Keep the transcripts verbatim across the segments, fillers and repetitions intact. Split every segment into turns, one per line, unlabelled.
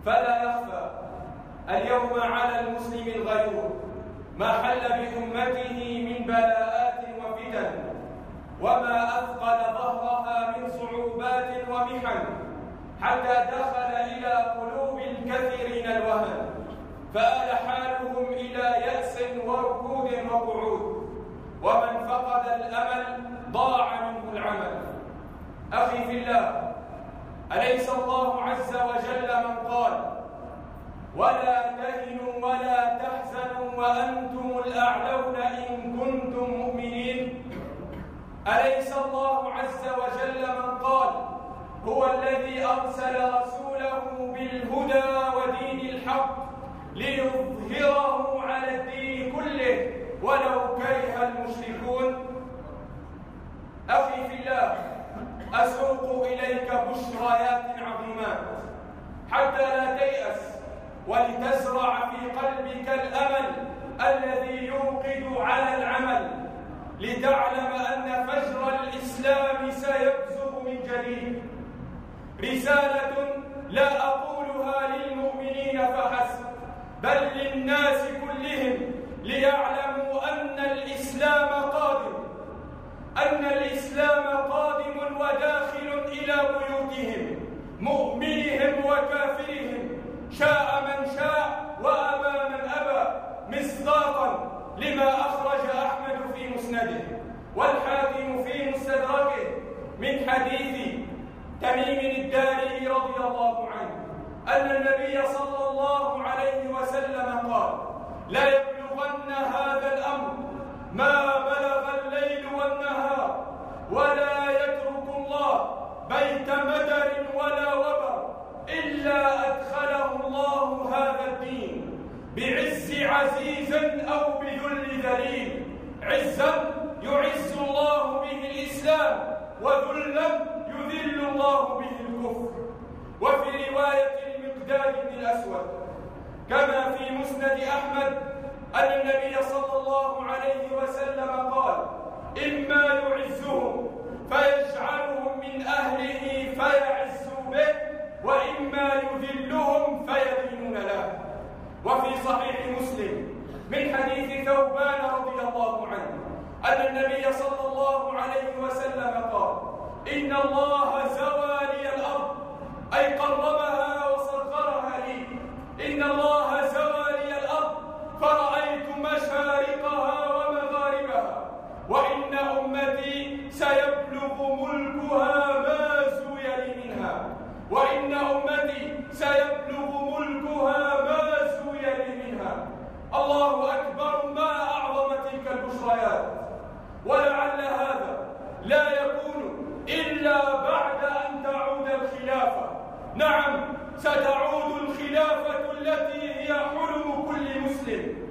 فلا يخفى اليوم على المسلم الغيور ما حل بأمته من بلاءات وفتن وما أثقل ظهرها من صعوبات ومحن حتى دخل إلى قلوب الكثيرين الوهن فآل حالهم إلى يأس وركود وقعود، ومن فقد الأمل ضاع منه العمل. أخي في الله، أليس الله عز وجل من قال: ولا تهنوا ولا تحزنوا وأنتم الأعلون إن كنتم مؤمنين؟ أليس الله عز وجل من قال: هو الذي أرسل رسوله بالهدى ودين الحق ليظهره على الدين كله ولو كره المشركون؟ أخي في الله، أسوق إليك بشريات عظيمات حتى لا تيأس، ولتزرع في قلبك الأمل الذي يوقد على العمل، لتعلم أن فجر الإسلام سيبزغ من جديد. رسالة لا أقولها للمؤمنين فحسب، بل للناس كلهم، ليعلموا أن الإسلام قادم، أن الإسلام قادم وداخل إلى بيوتهم، مؤمنهم وكافرهم، شاء من شاء وأبى من أبى، مصداقا لما أخرج أحمد في مسنده والحاكم في مستدركه من حديث تميم الداري رضي الله عنه أن النبي صلى الله عليه وسلم قال: لا يبلغن هذا الأمر ما بلغ الليل والنهار، ولا يترك الله بيت مدر ولا وبر إلا أدخله الله هذا الدين بعز عزيز أو بذل ذليل. عزا يعز الله به الإسلام، وذلا يذل الله به الكفر. وفي رواية المقداد بن الأسود كما في مسند أحمد أن النبي صلى الله عليه وسلم قال: إما يعزهم فيجعلهم من أهله فيعزوا به، وإما يذلهم فيدينون له. وفي صحيح مسلم من حديث ثوبان رضي الله عنه أن النبي صلى الله عليه وسلم قال: إن الله زوى لي الأرض، أي قربها وصغرها لي. إن الله زوى لي الأرض فرأيت مشارقها ومغاربها، وإن أمتي سيبلغ ملكها ما زوي لي منها، وإن أمتي سيبلغ ملكها ما زوي لي منها. الله أكبر، ما أعظم تلك البشريات. ولعل هذا لا يكون إلا بعد أن تعود الخلافة. نعم، ستعود الخلافة التي هي حلم كل مسلم،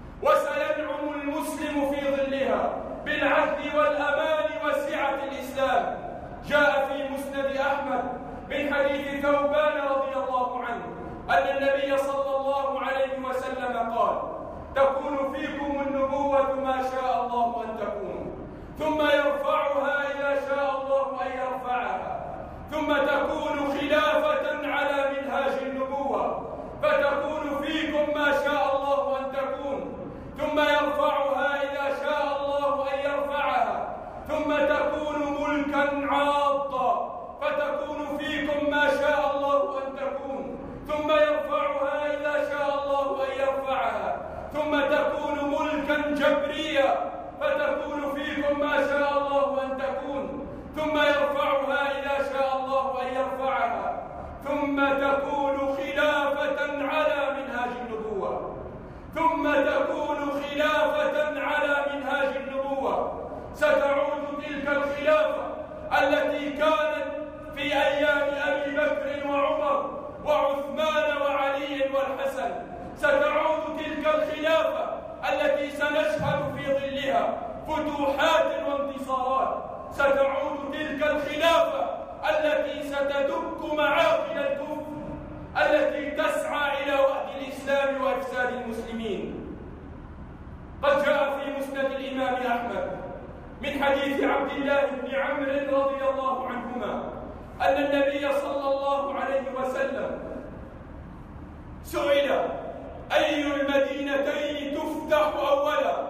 وسينعم المسلم في ظلها بالعدل والأمان وسعة الإسلام. جاء في مسند أحمد من حديث ثوبان رضي الله عنه أن النبي صلى الله عليه وسلم قال: تكون فيكم النبوة ما شاء الله أن تكون، ثم يرفعها إذا شاء الله أن يرفعها، ثم تكون خلافة على منهاج النبوة، فتكون فيكم ما شاء الله أن تكون، ثم يرفعها إذا شاء الله أن يرفعها، ثم تكون ملكا عاضا، فتكون فيكم ما شاء الله أن تكون، ثم يرفعها إذا شاء الله أن يرفعها، ثم تكون ملكا جبريا، فتكون فيكم ما شاء الله أن تكون، ثم يرفعها إذا شاء الله أن يرفعها، ثم تكون خلافة على منهاج النبوة، ثم تكون خلافة على منهاج النبوة. ستعود تلك الخلافة التي كانت في أيام أبي بكر وعمر وعثمان وعلي والحسن. ستعود تلك الخلافة التي سنشهد في ظلها فتوحات وانتصارات. ستعود تلك الخلافة التي ستدك معاقل الكفر، التي تسعى إلى وحد الإسلام وإفساد المسلمين. قد جاء في مسند الإمام أحمد من حديث عبد الله بن عمرو رضي الله عنهما أن النبي صلى الله عليه وسلم تفتح أولا،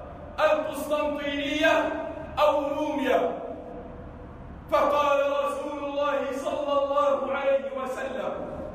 القسطنطينية أو روميا؟ فقال رسول الله صلى الله عليه وسلم: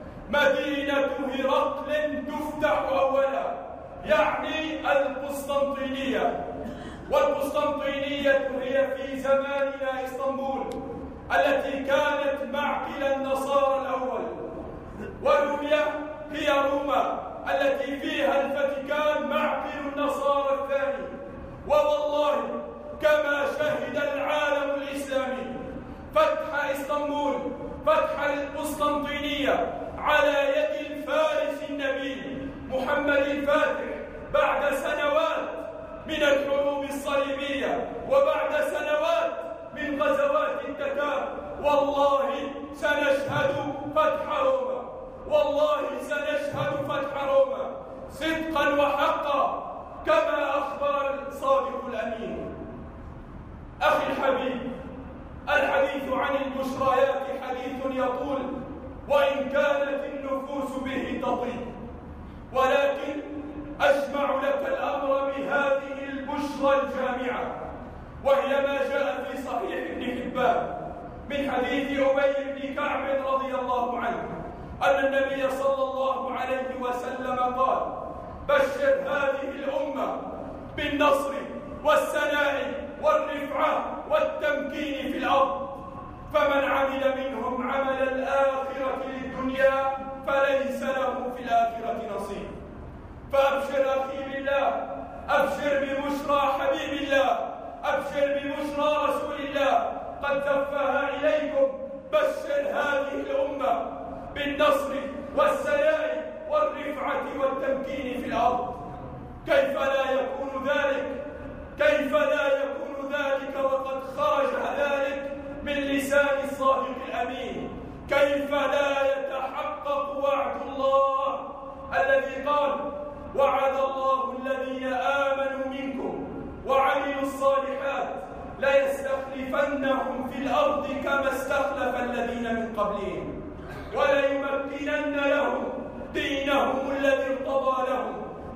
مدينة هرقل تفتح أولا، يعني القسطنطينية. والقسطنطينية هي في زماننا إسطنبول التي كانت معقل النصارى الأول، وروميا هي روما التي فيها الفاتيكان معقل النصارى الثاني. ووالله كما شهد العالم الإسلامي فتح إسطنبول، فتح القسطنطينية على يد الفارس النبيل محمد الفاتح بعد سنوات من الحروب الصليبية وبعد سنوات من غزوات التتار، والله سنشهد فتح روما، والله سنشهد فتح روما صدقا وحقا كما أخبر الصادق الأمين. أخي الحبيب، الحديث عن البشريات حديث يطول، وإن كانت النفوس به تطيب، ولكن أجمع لك الأمر بهذه البشرى الجامعة، وهي ما جاء في صحيح ابن حبان من حديث أبي بن كعب رضي الله عنه أن النبي صلى الله عليه وسلم قال: بشر هذه الأمة بالنصر والثناء والرفعة والتمكين في الأرض، فمن عمل منهم عمل الآخرة للدنيا فليس له في الآخرة نصيب. فأبشر أخي بالله، أبشر ببشرى حبيب الله، أبشر ببشرى رسول الله قد زفها إليكم. بشر هذه الأمة بالنصر والثناء والرفعة والتمكين في الأرض. كيف لا يكون ذلك؟ كيف لا يكون ذلك وقد خرج ذلك من لسان الصادق الأمين؟ كيف لا يتحقق وعد الله الذي قال: وعد الله الذين آمنوا منكم وعملوا الصالحات ليستخلفنهم في الأرض كما استخلف الذين من قبلهم وليمكنن لهم دينهم الذي ارتضى لهم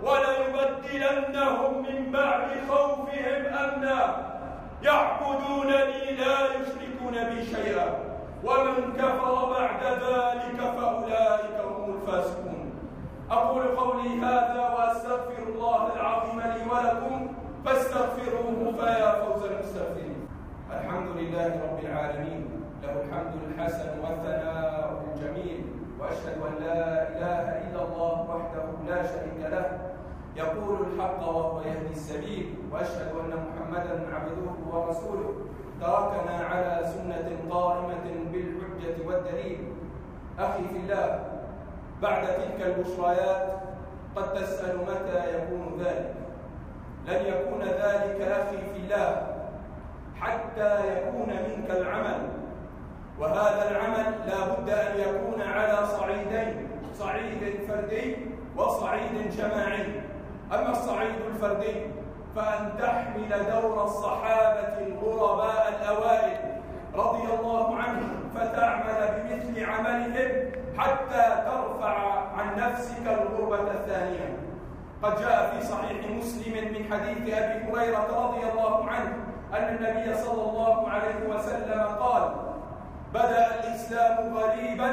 وليبدلنهم من بعد خوفهم أمنا يعبدونني لا يشركون بي شيئا ومن كفر بعد ذلك فأولئك هم الفاسقون. أقول قولي هذا وأستغفر الله العظيم لي ولكم فاستغفروه فيا فوز المستغفرين. الحمد لله رب العالمين، له الحمد الحسن والثناء الجميل، وأشهد أن لا إله إلا الله وحده لا شريك له يقول الحق وهو يهدي السبيل، وأشهد أن محمدا عبده ورسوله تركنا على سنة قائمة بالحجة والدليل. أخي في الله، بعد تلك البشريات قد تسأل متى يكون ذلك؟ لن يكون ذلك أخي في الله حتى يكون منك العمل، وهذا العمل لا بد أن يكون على صعيدين: صعيد فردي وصعيد جماعي. أما الصعيد الفردي فأن تحمل دور الصحابة الغرباء الأوائل رضي الله عنهم فتعمل بمثل عملهم حتى ترفع عن نفسك الغربة الثانية. قد جاء في صحيح مسلم من حديث أبي هريرة رضي الله عنه أن النبي صلى الله عليه وسلم قال: بدأ الإسلام غريبا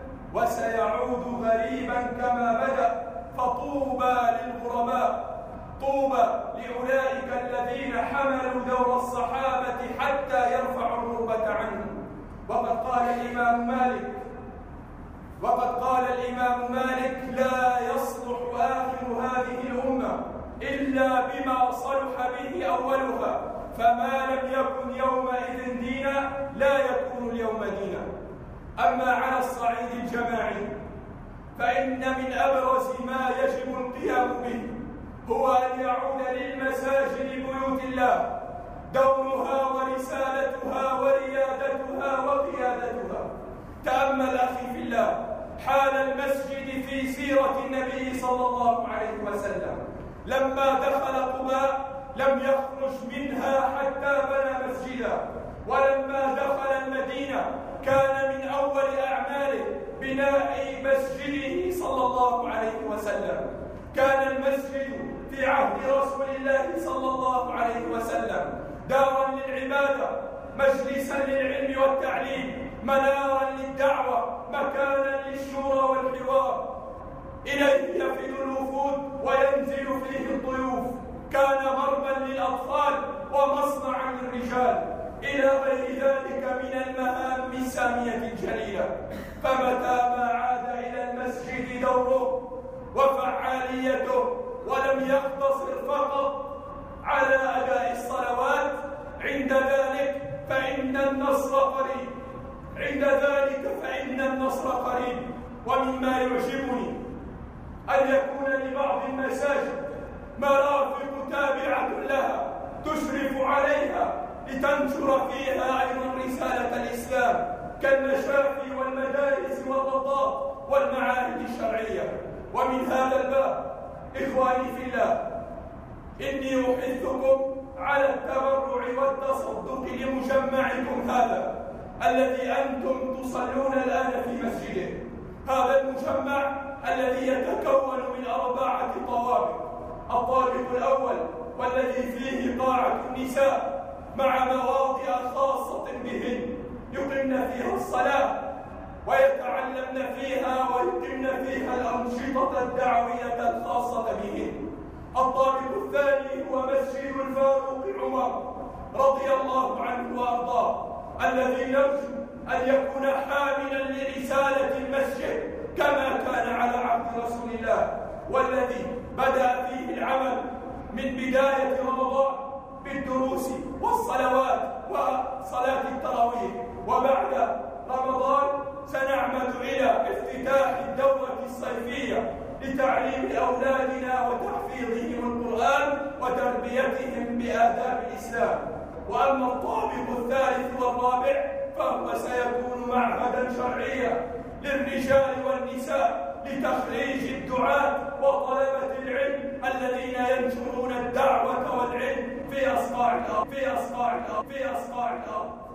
وسيعود غريبا كما بدأ، فطوبى للغرباء، طوبى لأولئك الذين حملوا دور الصحابة حتى يرفعوا الغربة عنهم. وقد قال الإمام مالك وقد قال الإمام مالك: لا يصلح آخر هذه الأمة إلا بما صلح به أولها، فما لم يكن يومئذ دينا لا يكون اليوم دينا. أما على الصعيد الجماعي فإن من أبرز ما يجب القيام به هو أن يعود للمساجد بيوت الله دورها ورسالتها وريادتها وقيادتها. تأمل أخي في الله حال المسجد في سيرة النبي صلى الله عليه وسلم. لما دخل قباء لم يخرج منها حتى بنى مسجدا، ولما دخل المدينة كان من أول أعماله بناء مسجده صلى الله عليه وسلم. كان المسجد في عهد رسول الله صلى الله عليه وسلم دارا للعبادة، مجلسا للعلم والتعليم، منارا للدعوة، مكانا للشورى والحوار. إليه يفد الوفود وينزل فيه الضيوف، كان مربا للأطفال ومصنعا للرجال، إلى غير ذلك من المهام السامية الجليلة. فمتى ما عاد إلى المسجد دوره وفعاليته ولم يقتصر فقط على أداء الصلوات، عند ذلك فإن النصر قريب، عند ذلك فإن النصر قريب. ومما يعجبني أن يكون لبعض المساجد مرافق تابعة لها تشرف عليها لتنشر فيها أيضا رسالة الإسلام، كالمشافي والمدارس والروضات والمعاهد الشرعية. ومن هذا الباب إخواني في الله، إني أحثكم على التبرع والتصدق لمجمعكم هذا الذي أنتم تصلون الآن في مسجده. هذا المجمع الذي يتكون من أربعة طوابق. الطابق الأول والذي فيه قاعة النساء مع مواضع خاصة بهن يقمن فيها الصلاة ويتعلمن فيها ويقمن فيها الأنشطة الدعوية الخاصة بهن. الطابق الثاني هو مسجد الفاروق عمر رضي الله عنه وأرضاه، الذي نرجو أن يكون حاملا لرسالة المسجد كما كان على عهد رسول الله، والذي بدأ فيه العمل من بداية رمضان بالدروس والصلوات وصلاة التراويح. وبعد رمضان سنعمد إلى افتتاح الدورة الصيفية لتعليم أولادنا وتحفيظهم القرآن وتربيتهم بآداب الإسلام. وأما الطابق الثالث والرابع فهو سيكون معهدا شرعيا للرجال والنساء لتخريج الدعاة وطلبة العلم الذين ينشرون الدعوة والعلم في أصقاع الأرض في أصقاع الأرض في أصقاع الأرض